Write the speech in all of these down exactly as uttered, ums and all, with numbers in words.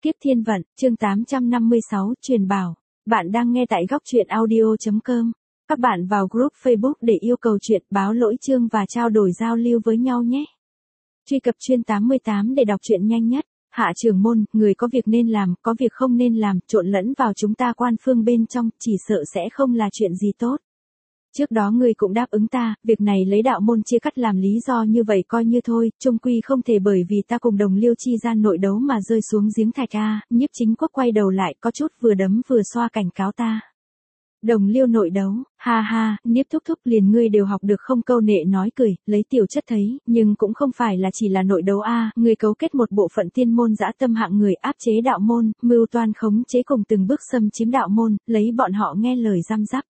Kiếp thiên vận, chương tám trăm năm mươi sáu, truyền bảo. Bạn đang nghe tại góc truyện audio chấm com. Các bạn vào group Facebook để yêu cầu chuyện, báo lỗi chương và trao đổi giao lưu với nhau nhé. Truy cập chuyên tám mươi tám để đọc truyện nhanh nhất. Hạ trưởng môn, người có việc nên làm, có việc không nên làm, trộn lẫn vào chúng ta quan phương bên trong, chỉ sợ sẽ không là chuyện gì tốt. Trước đó ngươi cũng đáp ứng ta, việc này lấy đạo môn chia cắt làm lý do như vậy coi như thôi, chung quy không thể bởi vì ta cùng Đồng Liêu chi gian nội đấu mà rơi xuống giếng thạch a. Nhiếp Chính Quốc quay đầu lại, có chút vừa đấm vừa xoa cảnh cáo ta. Đồng Liêu nội đấu, ha ha, Nhiếp thúc thúc liền ngươi đều học được không, câu nệ nói cười, lấy tiểu chất thấy, nhưng cũng không phải là chỉ là nội đấu a, ngươi cấu kết một bộ phận tiên môn dã tâm hạng người áp chế đạo môn, mưu toan khống chế cùng từng bước xâm chiếm đạo môn, lấy bọn họ nghe lời giam giáp.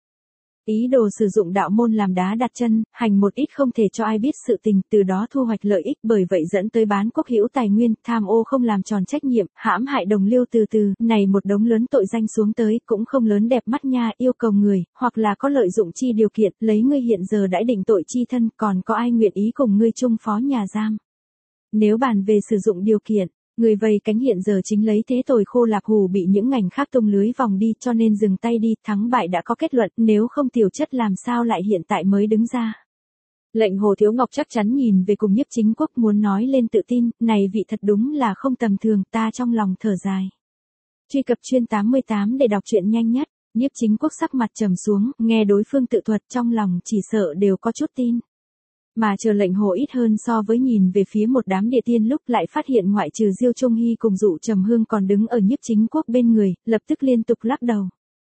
Ý đồ sử dụng đạo môn làm đá đặt chân, hành một ít không thể cho ai biết sự tình, từ đó thu hoạch lợi ích, bởi vậy dẫn tới bán quốc hữu tài nguyên, tham ô không làm tròn trách nhiệm, hãm hại Đồng Liêu từ từ, này một đống lớn tội danh xuống tới, cũng không lớn đẹp mắt nha, yêu cầu người, hoặc là có lợi dụng chi điều kiện, lấy ngươi hiện giờ đãi định tội chi thân, còn có ai nguyện ý cùng ngươi chung phó nhà giam. Nếu bàn về sử dụng điều kiện, người vây cánh hiện giờ chính lấy thế tội khô lạp hủ bị những ngành khác tung lưới vòng đi, cho nên dừng tay đi, thắng bại đã có kết luận, nếu không tiểu chất làm sao lại hiện tại mới đứng ra. Lệnh Hồ Thiếu Ngọc chắc chắn nhìn về cùng Nhiếp Chính Quốc, muốn nói lên tự tin, này vị thật đúng là không tầm thường, ta trong lòng thở dài. Truy cập chuyên tám mươi tám để đọc truyện nhanh nhất. Nhiếp Chính Quốc sắc mặt trầm xuống, nghe đối phương tự thuật trong lòng chỉ sợ đều có chút tin. Mà chờ Lệnh Hồ ít hơn so với nhìn về phía một đám địa tiên lúc lại phát hiện ngoại trừ Diêu Trung Hy cùng Dụ Trầm Hương còn đứng ở Nhiếp Chính Quốc bên người, lập tức liên tục lắc đầu.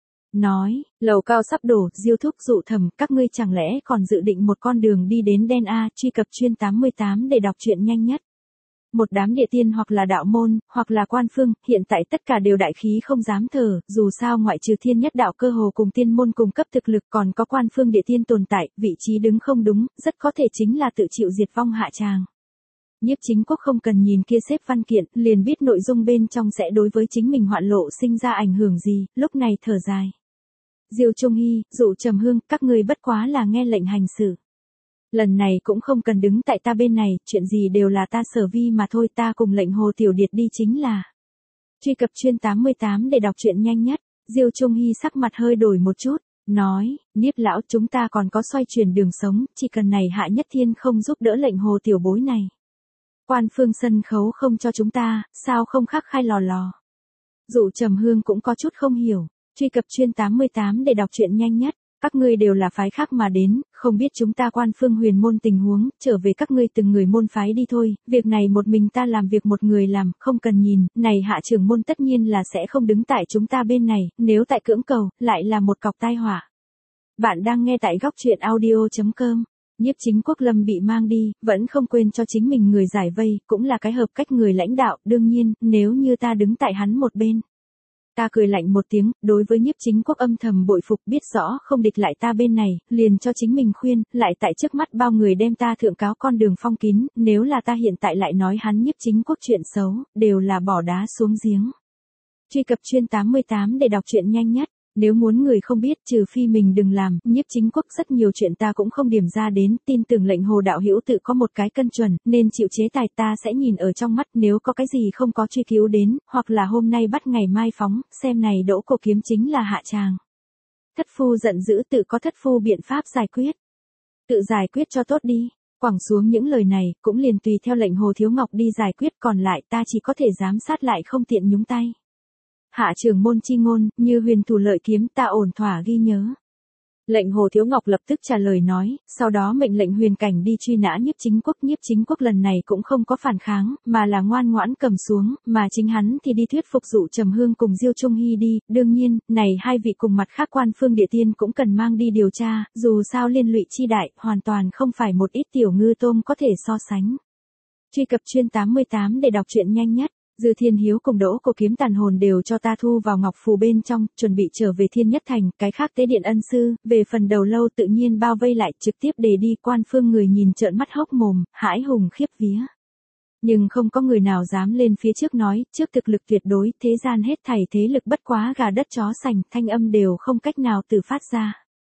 Nói, lầu cao sắp đổ, Diêu thúc Dụ thầm, các ngươi chẳng lẽ còn dự định một con đường đi đến đen a, truy cập chuyên tám mươi tám để đọc truyện nhanh nhất. Một đám địa tiên hoặc là đạo môn, hoặc là quan phương, hiện tại tất cả đều đại khí không dám thở, dù sao ngoại trừ thiên nhất đạo cơ hồ cùng tiên môn cung cấp thực lực còn có quan phương địa tiên tồn tại, vị trí đứng không đúng, rất có thể chính là tự chịu diệt vong hạ tràng. Nhiếp Chính Quốc không cần nhìn kia xếp văn kiện, liền biết nội dung bên trong sẽ đối với chính mình hoạn lộ sinh ra ảnh hưởng gì, lúc này thở dài. Diêu Trung Hy, Dụ Trầm Hương, các ngươi bất quá là nghe lệnh hành xử. Lần này cũng không cần đứng tại ta bên này, chuyện gì đều là ta sở vi mà thôi, ta cùng Lệnh Hồ tiểu điệt đi chính là. Truy cập chuyên tám mươi tám để đọc truyện nhanh nhất. Diêu Trung Hy sắc mặt hơi đổi một chút, nói, Niếp lão, chúng ta còn có xoay chuyển đường sống, chỉ cần này Hạ Nhất Thiên không giúp đỡ Lệnh Hồ tiểu bối này. Quan phương sân khấu không cho chúng ta, sao không khắc khai lò lò. Dụ Trầm Hương cũng có chút không hiểu. Truy cập chuyên tám mươi tám để đọc truyện nhanh nhất. Các ngươi đều là phái khác mà đến, không biết chúng ta quan phương huyền môn tình huống, trở về các ngươi từng người môn phái đi thôi, việc này một mình ta làm việc một người làm, không cần nhìn, này hạ trưởng môn tất nhiên là sẽ không đứng tại chúng ta bên này, nếu tại cưỡng cầu, lại là một cọc tai họa. Bạn đang nghe tại góc truyện audio chấm com. Nhiếp Chính Quốc Lâm bị mang đi, vẫn không quên cho chính mình người giải vây, cũng là cái hợp cách người lãnh đạo, đương nhiên, nếu như ta đứng tại hắn một bên. Ta cười lạnh một tiếng, đối với Nhiếp Chính Quốc âm thầm bội phục, biết rõ không địch lại ta bên này, liền cho chính mình khuyên, lại tại trước mắt bao người đem ta thượng cáo con đường phong kín, nếu là ta hiện tại lại nói hắn Nhiếp Chính Quốc chuyện xấu, đều là bỏ đá xuống giếng. Truy cập chuyên tám mươi tám để đọc truyện nhanh nhất. Nếu muốn người không biết, trừ phi mình đừng làm, Nhiếp Chính Quốc rất nhiều chuyện ta cũng không điểm ra đến, tin tưởng Lệnh Hồ đạo hữu tự có một cái cân chuẩn, nên chịu chế tài, ta sẽ nhìn ở trong mắt, nếu có cái gì không có truy cứu đến, hoặc là hôm nay bắt ngày mai phóng, xem này Đỗ Cổ Kiếm chính là hạ tràng. Thất phu giận dữ, tự có thất phu biện pháp giải quyết. Tự giải quyết cho tốt đi. Quẳng xuống những lời này, cũng liền tùy theo Lệnh Hồ Thiếu Ngọc đi giải quyết, còn lại ta chỉ có thể giám sát lại không tiện nhúng tay. Hạ trưởng môn chi ngôn, như huyền thủ lợi kiếm, ta ổn thỏa ghi nhớ. Lệnh Hồ Thiếu Ngọc lập tức trả lời nói, sau đó mệnh lệnh Huyền Cảnh đi truy nã Nhiếp Chính Quốc. Nhiếp Chính Quốc lần này cũng không có phản kháng, mà là ngoan ngoãn cầm xuống, mà chính hắn thì đi thuyết phục Dụ Trầm Hương cùng Diêu Trung Hy đi, đương nhiên, này hai vị cùng mặt khác quan phương địa tiên cũng cần mang đi điều tra, dù sao liên lụy chi đại, hoàn toàn không phải một ít tiểu ngư tôm có thể so sánh. Truy cập chuyên tám mươi tám để đọc truyện nhanh nhất. Dư Thiên Hiếu cùng Đỗ Cổ Kiếm tàn hồn đều cho ta thu vào ngọc phù bên trong, chuẩn bị trở về Thiên Nhất Thành, cái khác tế điện ân sư, về phần đầu lâu tự nhiên bao vây lại, trực tiếp để đi, quan phương người nhìn trợn mắt hốc mồm, hãi hùng khiếp vía. Nhưng không có người nào dám lên phía trước nói, trước thực lực tuyệt đối, thế gian hết thảy thế lực bất quá gà đất chó sành, thanh âm đều không cách nào từ phát ra.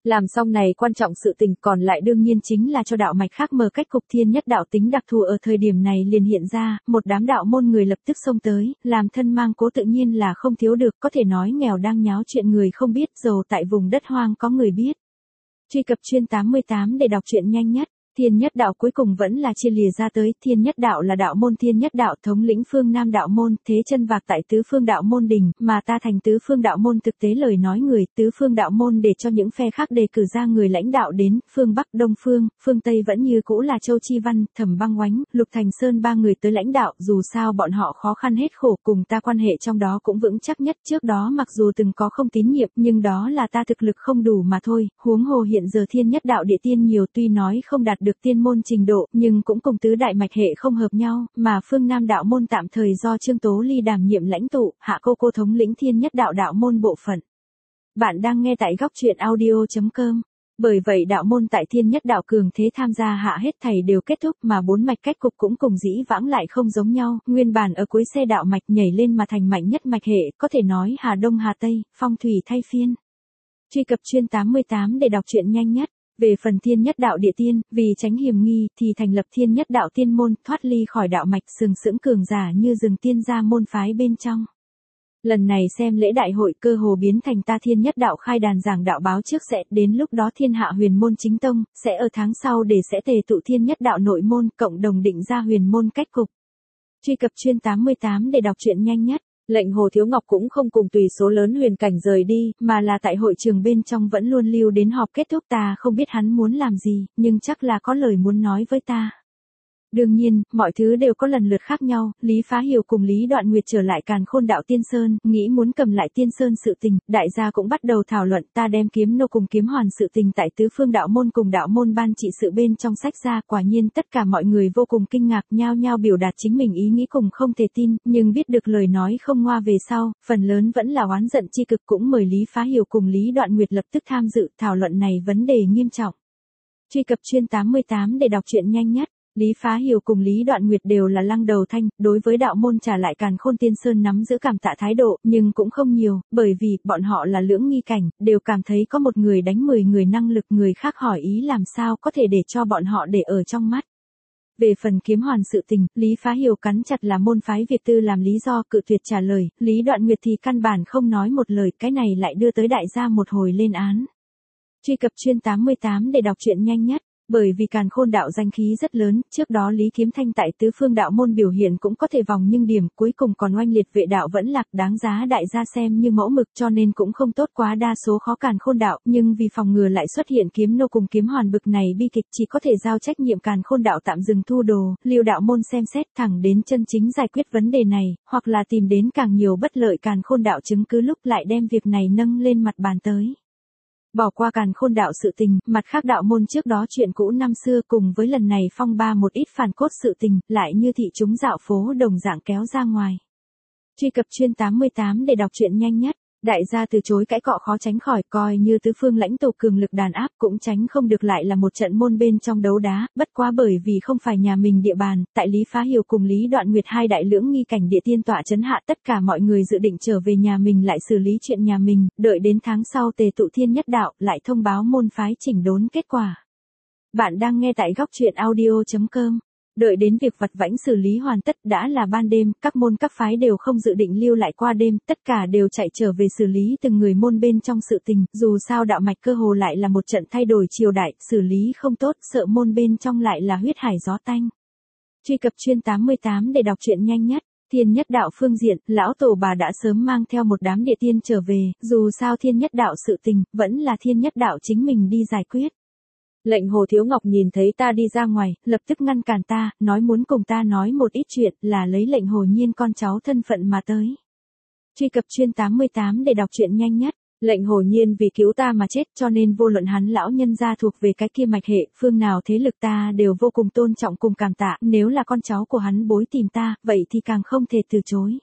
Làm xong này quan trọng sự tình còn lại đương nhiên chính là cho đạo mạch khác mở cách cục. Thiên nhất đạo tính đặc thù ở thời điểm này liền hiện ra, một đám đạo môn người lập tức xông tới, làm thân mang cố tự nhiên là không thiếu được, có thể nói nghèo đang nháo chuyện người không biết, giàu tại vùng đất hoang có người biết. Truy cập chuyên tám mươi tám để đọc truyện nhanh nhất. Thiên nhất đạo cuối cùng vẫn là chia lìa ra tới. Thiên nhất đạo là đạo môn thiên nhất đạo thống lĩnh phương Nam đạo môn, thế chân vạc tại tứ phương đạo môn đình, mà ta thành tứ phương đạo môn thực tế lời nói người, tứ phương đạo môn để cho những phe khác đề cử ra người lãnh đạo đến, phương Bắc, Đông phương, phương Tây vẫn như cũ là Châu Chi Văn, Thẩm Băng Oánh, Lục Thành Sơn ba người tới lãnh đạo, dù sao bọn họ khó khăn hết khổ, cùng ta quan hệ trong đó cũng vững chắc nhất. Trước đó mặc dù từng có không tín nhiệm, nhưng đó là ta thực lực không đủ mà thôi, huống hồ hiện giờ thiên nhất đạo địa tiên nhiều, tuy nói không đạt được tiên môn trình độ, nhưng cũng cùng tứ đại mạch hệ không hợp nhau, mà phương Nam đạo môn tạm thời do Trương Tố Ly đảm nhiệm lãnh tụ, Hạ Cô Cô thống lĩnh thiên nhất đạo đạo môn bộ phận. Bạn đang nghe tại góc truyện audio chấm com. Bởi vậy đạo môn tại thiên nhất đạo cường thế tham gia hạ hết thảy đều kết thúc, mà bốn mạch cách cục cũng cùng dĩ vãng lại không giống nhau, nguyên bản ở cuối xe đạo mạch nhảy lên mà thành mạnh nhất mạch hệ, có thể nói Hà Đông Hà Tây, phong thủy thay phiên. Truy cập chuyên tám mươi tám để đọc truyện nhanh nhất. Về phần thiên nhất đạo địa tiên, vì tránh hiểm nghi thì thành lập thiên nhất đạo tiên môn, thoát ly khỏi đạo mạch, sừng sững cường giả như rừng tiên gia môn phái bên trong. Lần này xem lễ đại hội cơ hồ biến thành ta thiên nhất đạo khai đàn giảng đạo báo trước sẽ, đến lúc đó thiên hạ huyền môn chính tông, sẽ ở tháng sau để sẽ tề tụ thiên nhất đạo nội môn, cộng đồng định ra huyền môn cách cục. Truy cập chuyên tám mươi tám để đọc truyện nhanh nhất. Lệnh Hồ Thiếu Ngọc cũng không cùng tùy số lớn huyền cảnh rời đi, mà là tại hội trường bên trong vẫn luôn lưu đến họp kết thúc. Ta không biết hắn muốn làm gì, nhưng chắc là có lời muốn nói với ta. Đương nhiên, mọi thứ đều có lần lượt khác nhau, Lý Phá Hiểu cùng Lý Đoạn Nguyệt trở lại Càn Khôn đạo Tiên Sơn, nghĩ muốn cầm lại Tiên Sơn sự tình, đại gia cũng bắt đầu thảo luận. Ta đem kiếm nô cùng kiếm hoàn sự tình tại tứ phương đạo môn cùng đạo môn ban trị sự bên trong sách ra, quả nhiên tất cả mọi người vô cùng kinh ngạc, nhao nhao biểu đạt chính mình ý nghĩ cùng không thể tin, nhưng biết được lời nói không ngoa về sau, phần lớn vẫn là oán giận chi cực, cũng mời Lý Phá Hiểu cùng Lý Đoạn Nguyệt lập tức tham dự thảo luận này vấn đề nghiêm trọng. Truy cập chuyên tám mươi tám để đọc truyện nhanh nhất. Lý Phá Hiểu cùng Lý Đoạn Nguyệt đều là lăng đầu thanh, đối với đạo môn trả lại Càn Khôn Tiên Sơn nắm giữ cảm tạ thái độ, nhưng cũng không nhiều, bởi vì, bọn họ là lưỡng nghi cảnh, đều cảm thấy có một người đánh mười người năng lực, người khác hỏi ý làm sao có thể để cho bọn họ để ở trong mắt. Về phần kiếm hoàn sự tình, Lý Phá Hiểu cắn chặt là môn phái Việt Tư làm lý do cự tuyệt trả lời, Lý Đoạn Nguyệt thì căn bản không nói một lời, cái này lại đưa tới đại gia một hồi lên án. Truy cập chuyên tám mươi tám để đọc truyện nhanh nhất. Bởi vì Càn Khôn đạo danh khí rất lớn, trước đó Lý Kiếm Thanh tại tứ phương đạo môn biểu hiện cũng có thể vòng nhưng điểm, cuối cùng còn oanh liệt vệ đạo vẫn lạc, đáng giá đại gia xem như mẫu mực, cho nên cũng không tốt quá đa số khó Càn Khôn đạo, nhưng vì phòng ngừa lại xuất hiện kiếm nô cùng kiếm hoàn bực này bi kịch, chỉ có thể giao trách nhiệm Càn Khôn đạo tạm dừng thu đồ, lưu đạo môn xem xét thẳng đến chân chính giải quyết vấn đề này, hoặc là tìm đến càng nhiều bất lợi Càn Khôn đạo chứng cứ lúc lại đem việc này nâng lên mặt bàn tới. Bỏ qua Càn Khôn đạo sự tình, mặt khác đạo môn trước đó chuyện cũ năm xưa cùng với lần này phong ba một ít phản cốt sự tình, lại như thị chúng dạo phố đồng dạng kéo ra ngoài. Truy cập chuyên tám mươi tám để đọc truyện nhanh nhất. Đại gia từ chối cãi cọ khó tránh khỏi, coi như tứ phương lãnh tụ cường lực đàn áp cũng tránh không được lại là một trận môn bên trong đấu đá, bất quá bởi vì không phải nhà mình địa bàn, tại Lý Phá Hiểu cùng Lý Đoạn Nguyệt hai đại lưỡng nghi cảnh địa tiên tọa chấn hạ, tất cả mọi người dự định trở về nhà mình lại xử lý chuyện nhà mình, đợi đến tháng sau tề tụ thiên nhất đạo, lại thông báo môn phái chỉnh đốn kết quả. Bạn đang nghe tại góc truyện audio chấm com. Đợi đến việc vặt vãnh xử lý hoàn tất đã là ban đêm, các môn các phái đều không dự định lưu lại qua đêm, tất cả đều chạy trở về xử lý từng người môn bên trong sự tình, dù sao đạo mạch cơ hồ lại là một trận thay đổi triều đại, xử lý không tốt, sợ môn bên trong lại là huyết hải gió tanh. Truy cập chuyên tám mươi tám để đọc truyện nhanh nhất. Thiên nhất đạo phương diện, lão tổ bà đã sớm mang theo một đám địa tiên trở về, dù sao thiên nhất đạo sự tình, vẫn là thiên nhất đạo chính mình đi giải quyết. Lệnh Hồ Thiếu Ngọc nhìn thấy ta đi ra ngoài, lập tức ngăn cản ta, nói muốn cùng ta nói một ít chuyện, là lấy Lệnh Hồ Nhiên con cháu thân phận mà tới. Truy cập chuyên tám mươi tám để đọc truyện nhanh nhất. Lệnh Hồ Nhiên vì cứu ta mà chết, cho nên vô luận hắn lão nhân gia thuộc về cái kia mạch hệ, phương nào thế lực ta đều vô cùng tôn trọng cùng cảm tạ, nếu là con cháu của hắn bối tìm ta, vậy thì càng không thể từ chối.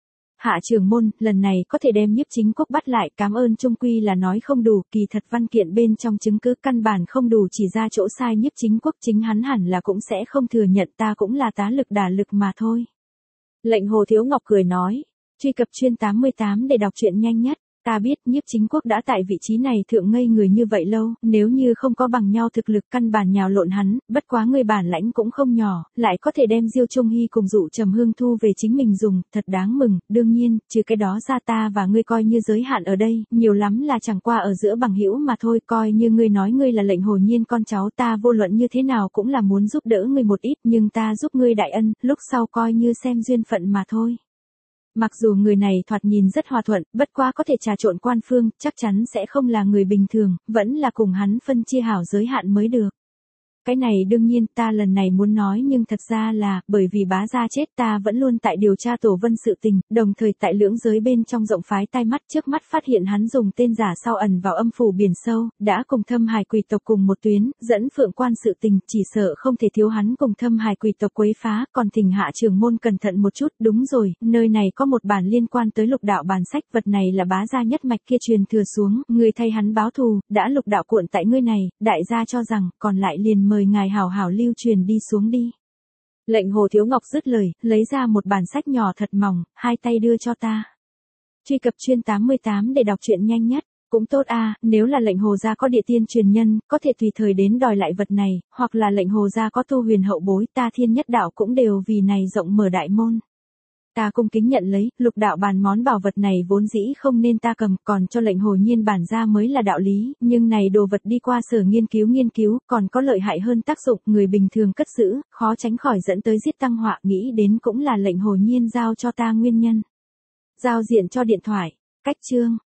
Hạ trưởng môn, lần này có thể đem Nhiếp Chính Quốc bắt lại, cảm ơn trung quy là nói không đủ, kỳ thật văn kiện bên trong chứng cứ căn bản không đủ chỉ ra chỗ sai Nhiếp Chính Quốc, chính hắn hẳn là cũng sẽ không thừa nhận, ta cũng là tá lực đả lực mà thôi. Lệnh Hồ Thiếu Ngọc cười nói, truy cập chuyên tám mươi tám để đọc truyện nhanh nhất. Ta biết Nhiếp Chính Quốc đã tại vị trí này thượng ngây người như vậy lâu, nếu như không có bằng nhau thực lực căn bản nhào lộn hắn, bất quá người bản lãnh cũng không nhỏ, lại có thể đem Diêu Trung Hy cùng dụ Trầm Hương thu về chính mình dùng, thật đáng mừng, đương nhiên, trừ cái đó ra ta và ngươi coi như giới hạn ở đây, nhiều lắm là chẳng qua ở giữa bằng hữu mà thôi, coi như ngươi nói ngươi là Lệnh Hồ Nhiên con cháu ta vô luận như thế nào cũng là muốn giúp đỡ ngươi một ít, nhưng ta giúp ngươi đại ân, lúc sau coi như xem duyên phận mà thôi. Mặc dù người này thoạt nhìn rất hòa thuận, bất quá có thể trà trộn quan phương, chắc chắn sẽ không là người bình thường, vẫn là cùng hắn phân chia hảo giới hạn mới được. Cái này đương nhiên ta lần này muốn nói nhưng thật ra là, bởi vì bá gia chết ta vẫn luôn tại điều tra Tổ Vân sự tình, đồng thời tại lưỡng giới bên trong rộng phái tai mắt trước mắt phát hiện hắn dùng tên giả sau ẩn vào âm phủ biển sâu, đã cùng Thâm Hải quỷ tộc cùng một tuyến, dẫn Phượng Quan sự tình, chỉ sợ không thể thiếu hắn cùng Thâm Hải quỷ tộc quấy phá, còn thỉnh hạ trưởng môn cẩn thận một chút, đúng rồi, nơi này có một bản liên quan tới lục đạo bản sách, vật này là bá gia nhất mạch kia truyền thừa xuống, người thay hắn báo thù, đã lục đạo cuộn tại ngươi này, đại gia cho rằng, còn lại liền mời ngài hảo hảo lưu truyền đi xuống đi. Lệnh Hồ Thiếu Ngọc dứt lời, lấy ra một bản sách nhỏ thật mỏng, hai tay đưa cho ta. Truy cập chuyên tám mươi tám để đọc truyện nhanh nhất. Cũng tốt a, nếu là Lệnh Hồ gia có địa tiên truyền nhân, có thể tùy thời đến đòi lại vật này, hoặc là Lệnh Hồ gia có tu huyền hậu bối, ta Thiên Nhất Đạo cũng đều vì này rộng mở đại môn. Ta cung kính nhận lấy, lục đạo bàn món bảo vật này vốn dĩ không nên ta cầm, còn cho Lệnh Hồ Nhiên bản ra mới là đạo lý, nhưng này đồ vật đi qua sở nghiên cứu nghiên cứu, còn có lợi hại hơn tác dụng, người bình thường cất giữ, khó tránh khỏi dẫn tới giết tăng họa, nghĩ đến cũng là Lệnh Hồ Nhiên giao cho ta nguyên nhân. Giao diện cho điện thoại, cách chương.